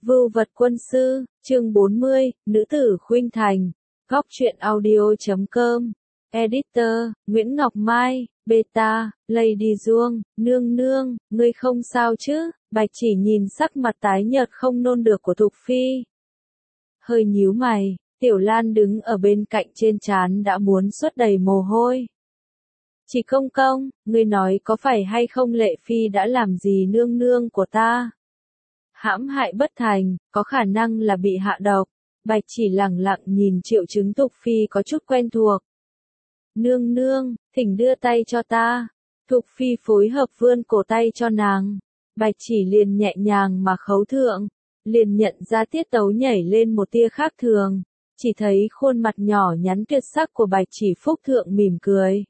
Vưu vật quân sư, chương 40, nữ tử khuynh thành. Góc truyện audio.com. Editor, Nguyễn Ngọc Mai, Beta, Lady Duông, nương nương, ngươi không sao chứ? Bạch Chỉ nhìn sắc mặt tái nhợt không nôn được của Thục Phi. Hơi nhíu mày, Tiểu Lan đứng ở bên cạnh trên trán đã muốn xuất đầy mồ hôi. Chỉ công công, ngươi nói có phải hay không Lệ Phi đã làm gì nương nương của ta? Hãm hại bất thành, có khả năng là bị hạ độc. Bạch Chỉ lẳng lặng nhìn triệu chứng Thục Phi có chút quen thuộc. Nương nương, thỉnh đưa tay cho ta. Thục Phi phối hợp vươn cổ tay cho nàng. Bạch Chỉ liền nhẹ nhàng mà khấu thượng, liền nhận ra tiết tấu nhảy lên một tia khác thường. Chỉ thấy khuôn mặt nhỏ nhắn tuyệt sắc của Bạch Chỉ phúc thượng mỉm cười.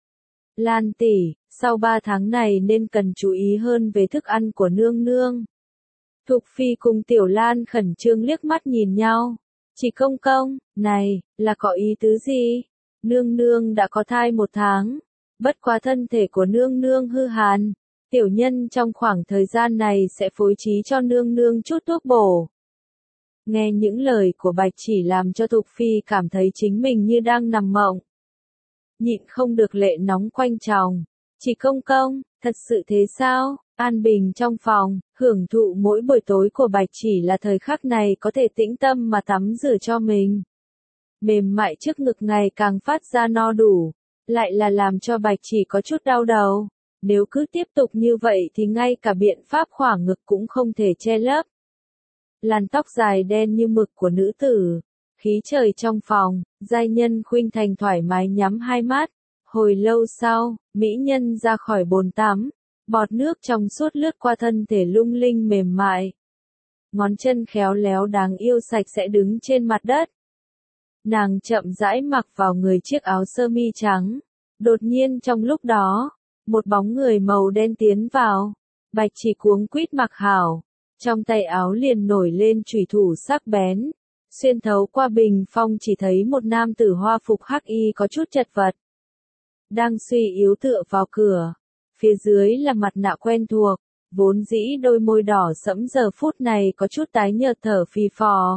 Lan tỷ, sau 3 tháng này nên cần chú ý hơn về thức ăn của nương nương. Thục Phi cùng Tiểu Lan khẩn trương liếc mắt nhìn nhau. Chỉ công công, này, là có ý tứ gì? Nương nương đã có thai 1 tháng. Bất quá thân thể của nương nương hư hàn. Tiểu nhân trong khoảng thời gian này sẽ phối trí cho nương nương chút thuốc bổ. Nghe những lời của Bạch Chỉ làm cho Thục Phi cảm thấy chính mình như đang nằm mộng. Nhịn không được lệ nóng quanh tròng. Chỉ công công, thật sự thế sao? An bình trong phòng, hưởng thụ mỗi buổi tối của Bạch Chỉ là thời khắc này có thể tĩnh tâm mà tắm rửa cho mình. Mềm mại trước ngực ngày càng phát ra no đủ, lại là làm cho Bạch Chỉ có chút đau đầu. Nếu cứ tiếp tục như vậy thì ngay cả biện pháp khỏa ngực cũng không thể che lấp. Làn tóc dài đen như mực của nữ tử, khí trời trong phòng, giai nhân khuynh thành thoải mái nhắm hai mắt. Hồi lâu sau, mỹ nhân ra khỏi bồn tắm. Bọt nước trong suốt lướt qua thân thể lung linh mềm mại. Ngón chân khéo léo đáng yêu sạch sẽ đứng trên mặt đất. Nàng chậm rãi mặc vào người chiếc áo sơ mi trắng. Đột nhiên trong lúc đó, một bóng người màu đen tiến vào. Bạch Chỉ cuống quýt mặc hảo. Trong tay áo liền nổi lên chủy thủ sắc bén. Xuyên thấu qua bình phong chỉ thấy một nam tử hoa phục hắc y có chút chật vật. Đang suy yếu tựa vào cửa. Phía dưới là mặt nạ quen thuộc, vốn dĩ đôi môi đỏ sẫm giờ phút này có chút tái nhợt thở phì phò.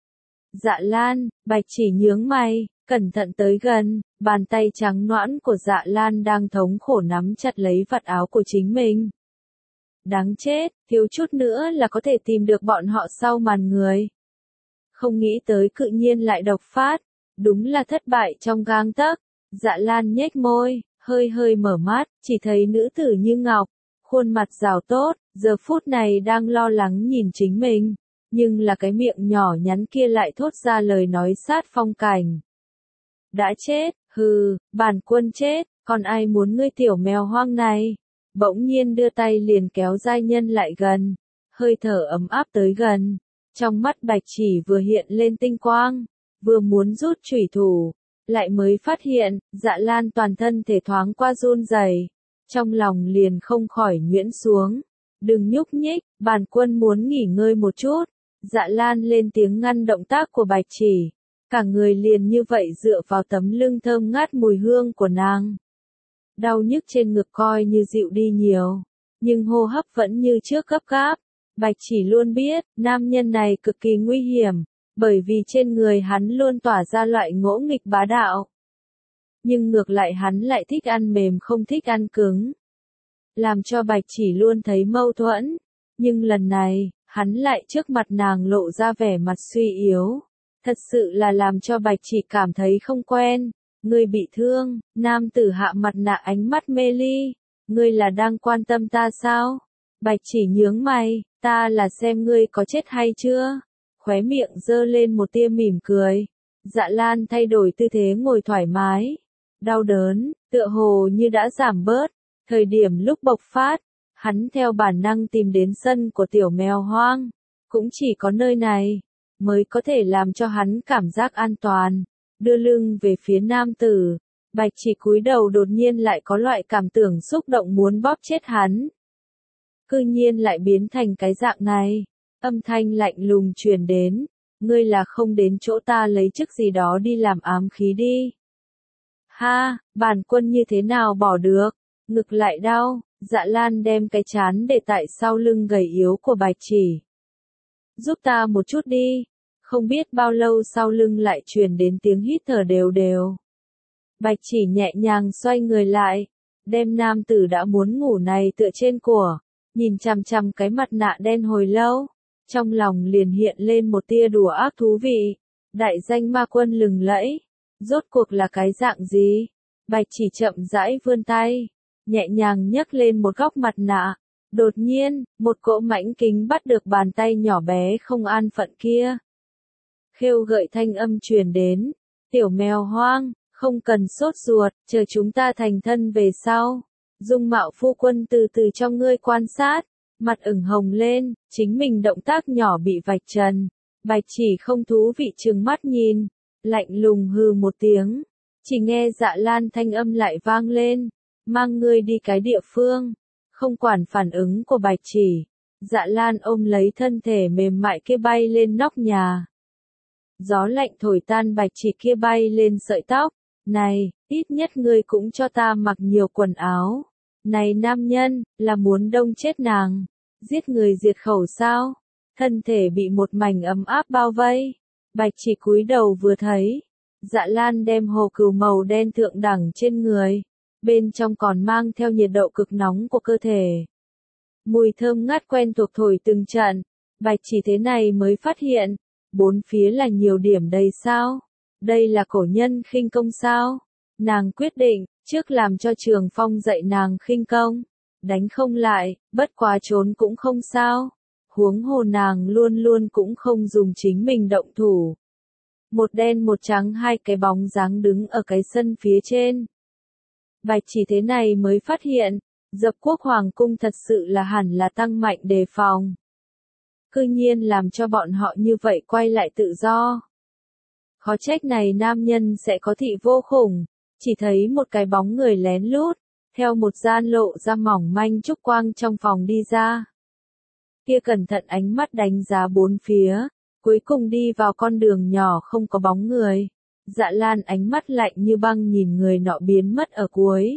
Dạ Lan, Bạch Chỉ nhướng mày, cẩn thận tới gần, bàn tay trắng nõn của Dạ Lan đang thống khổ nắm chặt lấy vạt áo của chính mình. Đáng chết, thiếu chút nữa là có thể tìm được bọn họ sau màn người. Không nghĩ tới cự nhiên lại độc phát, đúng là thất bại trong gang tấc. Dạ Lan nhếch môi. Hơi hơi mở mắt, chỉ thấy nữ tử như ngọc, khuôn mặt rào tốt, giờ phút này đang lo lắng nhìn chính mình, nhưng là cái miệng nhỏ nhắn kia lại thốt ra lời nói sát phong cảnh. Đã chết, hừ, bản quân chết, còn ai muốn ngươi tiểu mèo hoang này? Bỗng nhiên đưa tay liền kéo giai nhân lại gần, hơi thở ấm áp tới gần, trong mắt Bạch Chỉ vừa hiện lên tinh quang, vừa muốn rút chủy thủ. Lại mới phát hiện, Dạ Lan toàn thân thể thoáng qua run rẩy, trong lòng liền không khỏi nhuyễn xuống. Đừng nhúc nhích, bản quân muốn nghỉ ngơi một chút. Dạ Lan lên tiếng ngăn động tác của Bạch Chỉ. Cả người liền như vậy dựa vào tấm lưng thơm ngát mùi hương của nàng. Đau nhức trên ngực coi như dịu đi nhiều, nhưng hô hấp vẫn như trước gấp gáp. Bạch Chỉ luôn biết, nam nhân này cực kỳ nguy hiểm. Bởi vì trên người hắn luôn tỏa ra loại ngỗ nghịch bá đạo. Nhưng ngược lại hắn lại thích ăn mềm không thích ăn cứng. Làm cho Bạch Chỉ luôn thấy mâu thuẫn. Nhưng lần này, hắn lại trước mặt nàng lộ ra vẻ mặt suy yếu. Thật sự là làm cho Bạch Chỉ cảm thấy không quen. Ngươi bị thương, nam tử hạ mặt nạ ánh mắt mê ly. Ngươi là đang quan tâm ta sao? Bạch Chỉ nhướng mày, ta là xem ngươi có chết hay chưa? Khóe miệng giơ lên một tia mỉm cười. Dạ Lan thay đổi tư thế ngồi thoải mái. Đau đớn, tựa hồ như đã giảm bớt. Thời điểm lúc bộc phát, hắn theo bản năng tìm đến sân của tiểu mèo hoang. Cũng chỉ có nơi này, mới có thể làm cho hắn cảm giác an toàn. Đưa lưng về phía nam tử, Bạch Chỉ cúi đầu đột nhiên lại có loại cảm tưởng xúc động muốn bóp chết hắn. Cư nhiên lại biến thành cái dạng này. Âm thanh lạnh lùng truyền đến, ngươi là không đến chỗ ta lấy chức gì đó đi làm ám khí đi. Ha, bản quân như thế nào bỏ được, ngực lại đau, Dạ Lan đem cái trán để tại sau lưng gầy yếu của Bạch Chỉ. giúp ta một chút đi. Không biết bao lâu sau lưng lại truyền đến tiếng hít thở đều đều. Bạch Chỉ nhẹ nhàng xoay người lại, đem nam tử đã muốn ngủ này tựa trên cổ, nhìn chằm chằm cái mặt nạ đen hồi lâu, trong lòng liền hiện lên một tia đùa ác thú vị. Đại danh ma quân lừng lẫy, rốt cuộc là cái dạng gì? Bạch Chỉ chậm rãi vươn tay, nhẹ nhàng nhấc lên một góc mặt nạ. Đột nhiên, một cỗ mãnh kính bắt được bàn tay nhỏ bé không an phận kia. Khêu gợi thanh âm truyền đến, tiểu mèo hoang, không cần sốt ruột, chờ chúng ta thành thân về sau. Dung mạo phu quân từ từ trong ngươi quan sát, mặt ửng hồng lên, chính mình động tác nhỏ bị vạch trần. Bạch Chỉ không thú vị trừng mắt nhìn, lạnh lùng hừ một tiếng, chỉ nghe Dạ Lan thanh âm lại vang lên, mang ngươi đi cái địa phương. Không quản phản ứng của Bạch Chỉ, Dạ Lan ôm lấy thân thể mềm mại kia bay lên nóc nhà. Gió lạnh thổi tan Bạch Chỉ kia bay lên sợi tóc. Này, ít nhất ngươi cũng cho ta mặc nhiều quần áo. Này nam nhân, là muốn đông chết nàng, giết người diệt khẩu sao? Thân thể bị một mảnh ấm áp bao vây. Bạch Chỉ cúi đầu vừa thấy, Dạ Lan đem hồ cừu màu đen thượng đẳng trên người, bên trong còn mang theo nhiệt độ cực nóng của cơ thể. Mùi thơm ngát quen thuộc thổi từng trận, Bạch Chỉ thế này mới phát hiện, bốn phía là nhiều điểm đầy sao? Đây là cổ nhân khinh công sao? Nàng quyết định, trước làm cho Trường Phong dạy nàng khinh công. Đánh không lại, bất quá trốn cũng không sao. Huống hồ nàng luôn luôn cũng không dùng chính mình động thủ. Một đen một trắng hai cái bóng dáng đứng ở cái sân phía trên. Bạch Chỉ thế này mới phát hiện, Dập Quốc Hoàng cung thật sự là hẳn là tăng mạnh đề phòng. Cư nhiên làm cho bọn họ như vậy quay lại tự do. Khó trách này nam nhân sẽ có thị vô khủng, chỉ thấy một cái bóng người lén lút, theo một gian lộ ra mỏng manh trúc quang trong phòng đi ra. Kia cẩn thận ánh mắt đánh giá bốn phía, cuối cùng đi vào con đường nhỏ không có bóng người. Dạ Lan ánh mắt lạnh như băng nhìn người nọ biến mất ở cuối.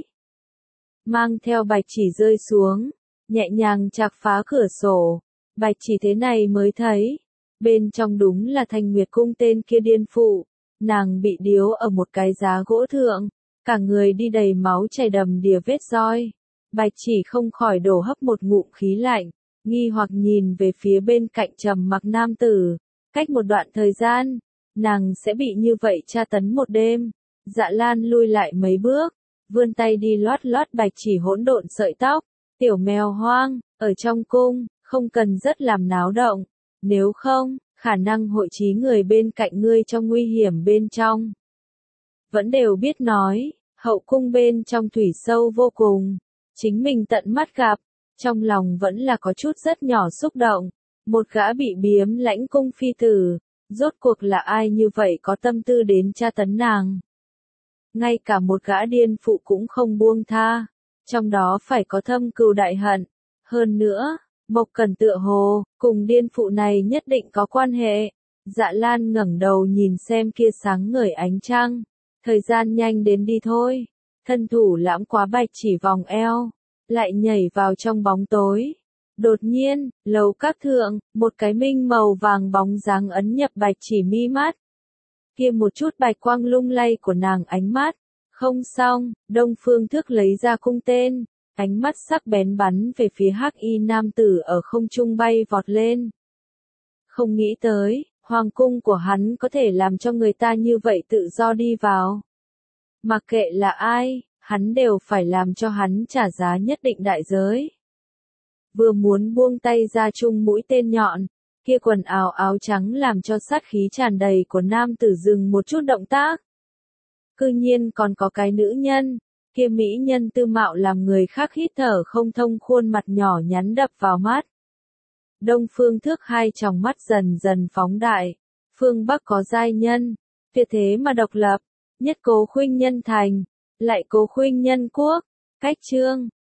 Mang theo Bạch Chỉ rơi xuống, nhẹ nhàng chạc phá cửa sổ. Bạch Chỉ thế này mới thấy, bên trong đúng là Thanh Nguyệt cung tên kia điên phụ, nàng bị điếu ở một cái giá gỗ thượng, cả người đi đầy máu chảy đầm đìa vết roi. Bạch Chỉ không khỏi đổ hấp một ngụm khí lạnh, nghi hoặc nhìn về phía bên cạnh trầm mặc nam tử, cách một đoạn thời gian, nàng sẽ bị như vậy tra tấn một đêm. Dạ Lan lui lại mấy bước, vươn tay đi loát loát Bạch Chỉ hỗn độn sợi tóc, tiểu mèo hoang, ở trong cung, không cần rất làm náo động, nếu không, khả năng hội trí người bên cạnh ngươi trong nguy hiểm bên trong. Vẫn đều biết nói, hậu cung bên trong thủy sâu vô cùng, chính mình tận mắt gặp, trong lòng vẫn là có chút rất nhỏ xúc động, một gã bị biếm lãnh cung phi tử, rốt cuộc là ai như vậy có tâm tư đến tra tấn nàng. Ngay cả một gã điên phụ cũng không buông tha, trong đó phải có thâm cừu đại hận, hơn nữa, Mộc Cẩn tựa hồ, cùng điên phụ này nhất định có quan hệ. Dạ Lan ngẩng đầu nhìn xem kia sáng ngời ánh trăng, thời gian nhanh đến đi thôi, thân thủ lãm quá Bạch Chỉ vòng eo, lại nhảy vào trong bóng tối. Đột nhiên, lầu các thượng, một cái minh màu vàng bóng dáng ấn nhập Bạch Chỉ mi mắt. Kia một chút bạch quang lung lay của nàng ánh mắt, không xong, Đông Phương Thức lấy ra cung tên. Ánh mắt sắc bén bắn về phía hắc y nam tử ở không trung bay vọt lên. Không nghĩ tới, hoàng cung của hắn có thể làm cho người ta như vậy tự do đi vào. Mặc kệ là ai, hắn đều phải làm cho hắn trả giá nhất định đại giới. Vừa muốn buông tay ra chung mũi tên nhọn, kia quần áo áo trắng làm cho sát khí tràn đầy của nam tử dừng một chút động tác. Cư nhiên còn có cái nữ nhân. Kia mỹ nhân tư mạo làm người khác hít thở không thông, khuôn mặt nhỏ nhắn đập vào mắt. Đông Phương Thức hai tròng mắt dần dần phóng đại, phương Bắc có giai nhân, tuyệt thế mà độc lập, nhất cố khuynh nhân thành, lại cố khuynh nhân quốc, cách chương,